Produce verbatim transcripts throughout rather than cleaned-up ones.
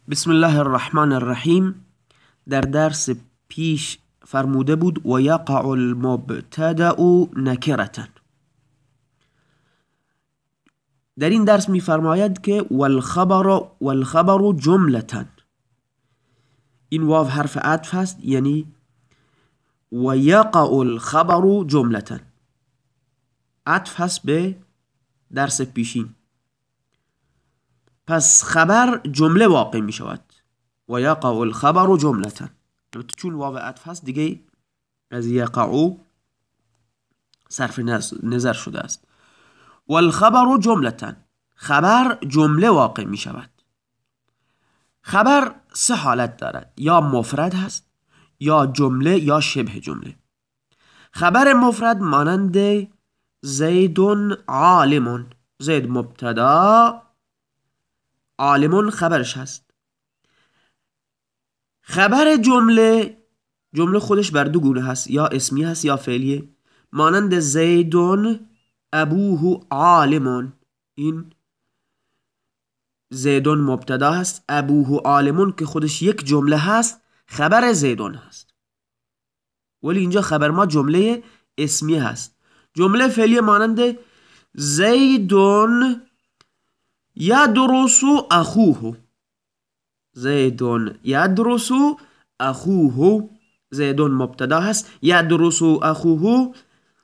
بسم الله الرحمن الرحیم. در درس پیش فرموده بود و یقع المبتدأ نکرة. در این درس می فرماید که والخبر والخبر جملة. این واو حرف عطف هست، یعنی و یقع الخبر جملة، عطف هست به درس پیشین. پس خبر جمله واقع می شود. و یقع الخبر جملة، چون واو عطف هست دیگه از یقع صرف نظر شده است. والخبر جملة، خبر جمله واقع می شود. خبر سه حالت دارد، یا مفرد هست، یا جمله، یا شبه جمله. خبر مفرد مانند زید عالم، زید مبتدا، عالم خبرش هست. خبر جمله، جمله خودش بر دو گونه هست، یا اسمی هست یا فعلیه، مانند زید ابوه عالم. این زیدون مبتدا هست، ابوه عالمون که خودش یک جمله هست، خبر زیدون هست. ولی اینجا خبر ما جمله اسمی هست. جمله فعلیه مانند زیدون یدرس اخوه، زیدون یدرس اخوه، زیدون مبتدا هست، یدرس اخوه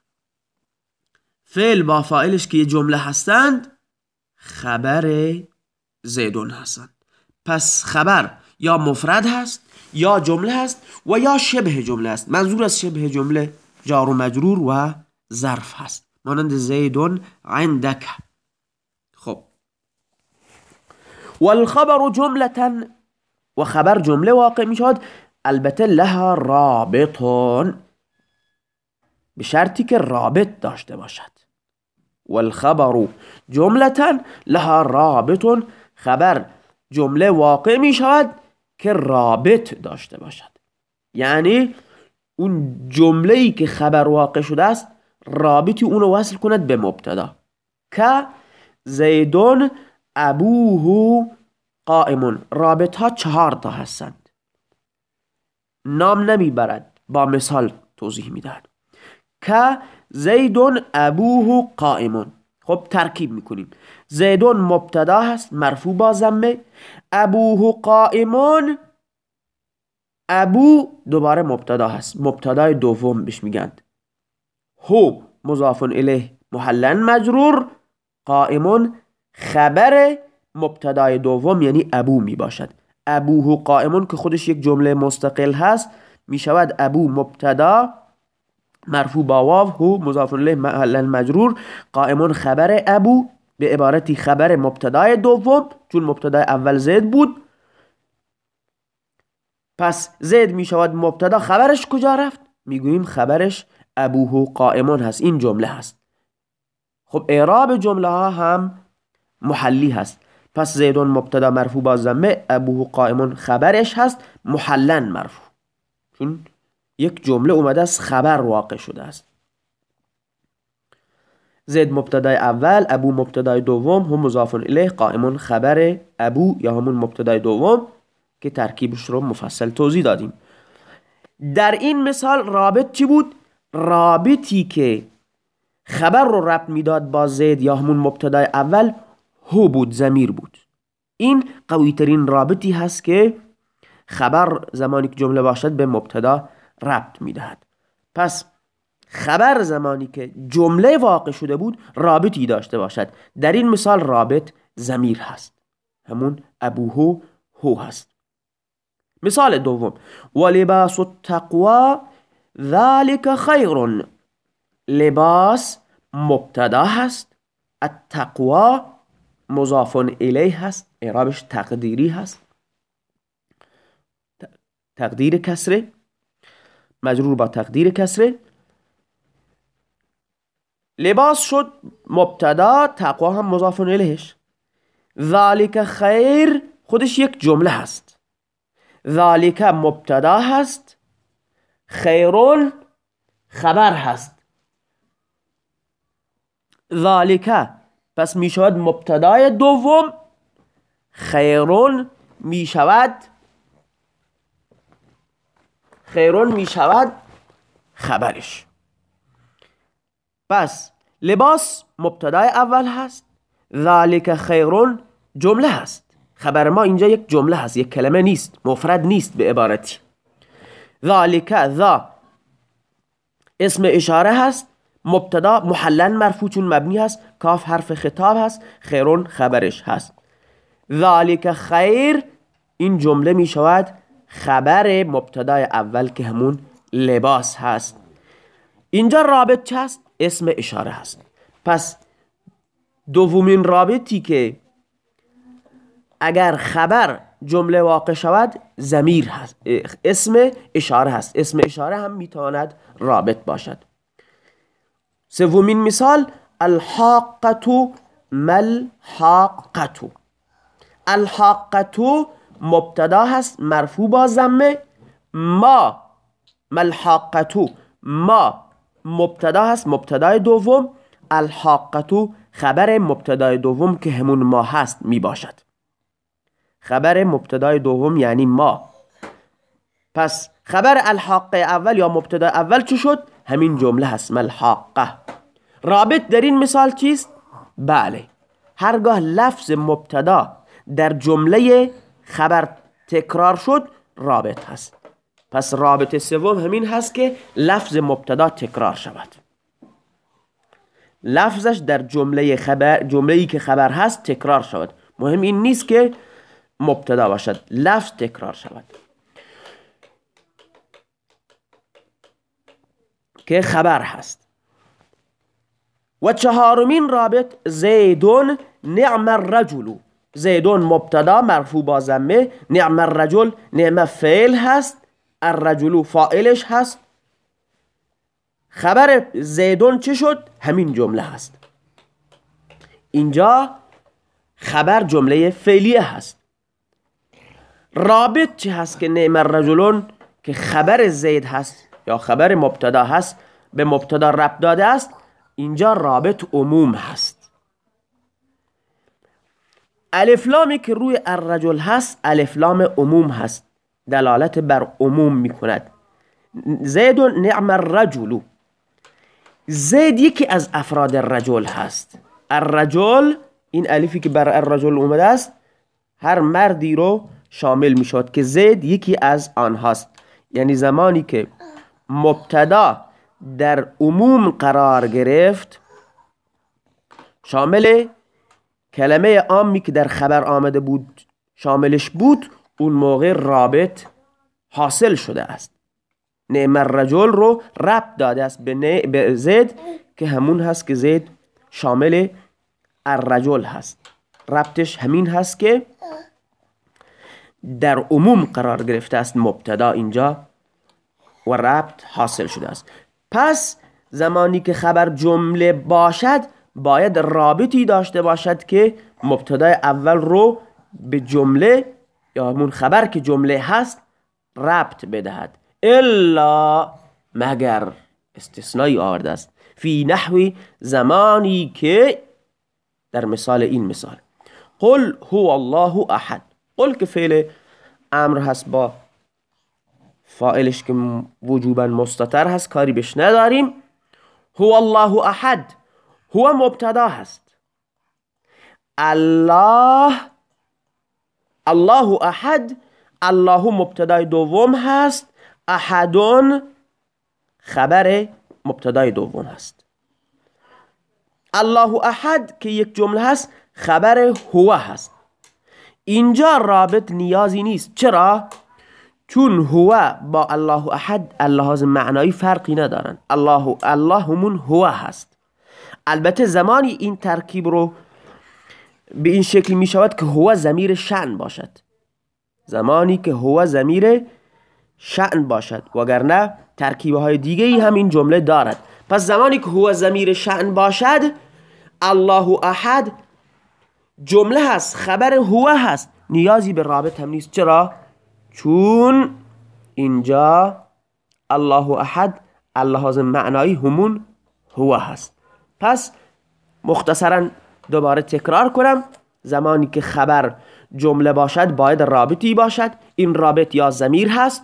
فعل با فاعلش که یه جمله هستند خبر زیدون هستند. پس خبر یا مفرد هست، یا جمله هست، و یا شبه جمله هست. منظور از شبه جمله جار و مجرور و ظرف هست، مانند زیدون عندک. خب والخبر جملة، و خبر جمله واقع می شود، البته لها رابطون، به شرطی که رابط داشته باشد. والخبر جملة لها رابطون، خبر جمله واقع می شود که رابط داشته باشد. یعنی اون جمله‌ای که خبر واقع شده است رابطی اونو وصل کند به مبتدا، که زیدون ابوه قائمون. رابط ها چهار تا هستند، نام نمیبرد، با مثال توضیح میدهد. که زیدون ابوه قائمون. خب ترکیب میکنیم. زیدون مبتدا هست مرفوع با ضمه، ابوه قائمون، ابو دوباره مبتدا هست، مبتدای دوم بهش میگند. هو مضاف الیه محلا مجرور، قائمون خبر مبتدای دوم یعنی ابو می باشد. ابوه قائمون که خودش یک جمله مستقل هست می شود ابو مبتدا مرفوع با واو، هو مضاف الیه محلا مجرور، قائمون خبر ابو، به عبارتی خبر مبتدای دوم، چون مبتدای اول زید بود. پس زید می شود مبتدا، خبرش کجا رفت؟ می گوییم خبرش ابوه قائمون هست، این جمله هست. خب اعراب جمله ها هم محلی هست. پس زیدون مبتدا مرفوع با ضمه، ابوه قائمون خبرش هست محلا مرفوع، چون یک جمله اومده است خبر واقع شده است. زید مبتدای اول، ابو مبتدای دوم، هم مضاف الیه، قائمون خبر ابو یا همون مبتدای دوم که ترکیبش رو مفصل توضیح دادیم. در این مثال رابط چی بود؟ رابطی که خبر رو ربط میداد با زید یا همون مبتدای اول هو بود، ضمیر بود. این قوی ترین رابطی هست که خبر زمانی که جمله باشد به مبتدا ربط میدهد. پس خبر زمانی که جمله واقع شده بود رابطی داشته باشد. در این مثال رابط ضمیر هست، همون ابوه هو هست. مثال دوم، ولباس التقوی ذلك خیر. لباس مبتدا هست، التقوی مضاف الیه هست، اعرابش تقدیری هست، تقدیر کسره، مجرور با تقدیر کسره. لباس شد مبتدا، تقوی هم مضاف الیهش. ذالک خیر خودش یک جمله هست، ذالک مبتدا هست، خیرون خبر هست. ذالک پس می شود مبتدای دوم، خیرون می شود خیرون می شود خبرش. پس لباس مبتدای اول هست، ذالک خیرون جمله هست. خبر ما اینجا یک جمله هست، یک کلمه نیست، مفرد نیست به عبارتی. ذالک ذا اسم اشاره هست، مبتدا محلن مرفوع چون مبنی هست، کاف حرف خطاب هست، خیرون خبرش هست. ذالک خیر این جمله می شود خبر مبتدای اول که همون لباس هست. اینجا رابط چه هست؟ اسم اشاره هست. پس دومین رابطی که اگر خبر جمله واقع شود ضمیر هست، اسم اشاره هست. اسم اشاره هم میتواند رابط باشد. سومین مثال الحاقة ملحاقة. الحاقة مبتدا هست مرفوع با ضمه، ما ملحاقة ما مبتدا هست مبتدای دوم، الحاقة خبر مبتدای دوم که همون ما هست می باشد. خبر مبتدای دوم یعنی ما. پس خبر الحاقه اول یا مبتدا اول چی شد؟ همین جمله هست ملحاقه. رابط در این مثال چیست؟ بله، هرگاه لفظ مبتدا در جمله خبر تکرار شد رابط هست. پس رابط سوم همین هست که لفظ مبتدا تکرار شود. لفظش در جمله خبر، جمله‌ای که خبر هست تکرار شود. مهم این نیست که مبتدا باشد، لفظ تکرار شود که خبر هست. و چهارمین رابط زیدون نعم الرجل. زیدون مبتدا مرفوع با ضمه، نعم الرجل نعم فعل هست، الرجل فاعلش هست. خبر زیدون چه شد؟ همین جمله هست. اینجا خبر جمله فعلیه هست. رابط چه هست که نعم الرجلون که خبر زید هست یا خبر مبتدا هست به مبتدا ربط داده است؟ اینجا رابط عموم هست. الف لامی که روی الرجل هست الف لام عموم هست، دلالت بر عموم می کند. زید نعم الرجل، زید یکی از افراد الرجل هست. الرجل این الفی که بر الرجل اومده است هر مردی رو شامل می شود که زید یکی از آنهاست. یعنی زمانی که مبتدا در عموم قرار گرفت شامل کلمه عامی که در خبر آمده بود شاملش بود، اون موقع رابط حاصل شده است. نعم الرجل رو ربط داده است به, به زید که همون هست که زید شامل الرجل هست. ربطش همین هست که در عموم قرار گرفته است مبتدا اینجا و ربط حاصل شده است. پس زمانی که خبر جمله باشد باید رابطی داشته باشد که مبتدای اول رو به جمله یا همون خبر که جمله هست ربط بدهد. الا مگر استثنایی آورده است، فی نحوی زمانی که در مثال این مثال قل هو الله احد. قل که فعل امر هست با فاعلش که وجوبا مستتر هست کاری بش نداریم. هو الله احد هو مبتدا هست، الله الله احد الله مبتدای دوم هست، احدون خبر مبتدای دوم هست. الله احد که یک جمله هست خبر هو هست. اینجا رابط نیازی نیست. چرا؟ چون هو با الله احد اللحاظ معنایی فرقی ندارن. الله الله همون هو هست. البته زمانی این ترکیب رو به این شکل می شود که هو ضمیر شأن باشد، زمانی که هو ضمیر شأن باشد، وگرنه ترکیبه های دیگه ای هم این جمله دارد. پس زمانی که هو ضمیر شأن باشد الله احد جمله هست خبر هو هست، نیازی به رابط هم نیست. چرا؟ چون اینجا الله احد اللحاظ معنایی همون هو هست. پس مختصرا دوباره تکرار کنم، زمانی که خبر جمله باشد باید رابطی باشد. این رابط یا ضمیر هست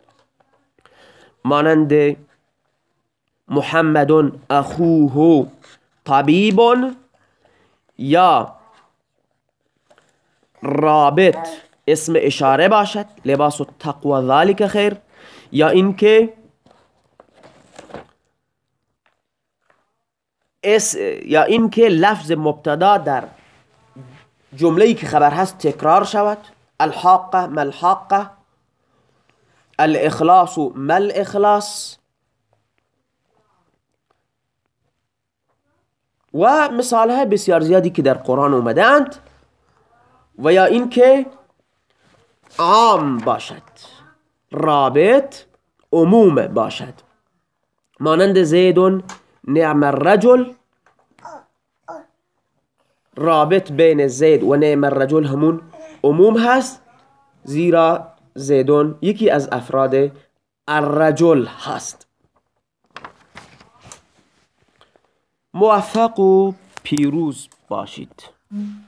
مانند محمد اخوه طبیب، یا رابط اسم اشاره باشد لباس التقوى ذلك خیر، یا اینکه اس یا اینکه لفظ مبتدا در جمله‌ای که خبر هست تکرار شود. الحاقه ما الحاقه، الاخلاص ما الاخلاص، و مثال های بسیار زیادی که در قرآن اومدند. و یا اینکه عام باشد، رابط عموم باشد، مانند زید نعم الرجل، رابط بین زید و نعم الرجل همون عموم هست، زیرا زیدون یکی از افراد الرجل هست. موفق و پیروز باشید.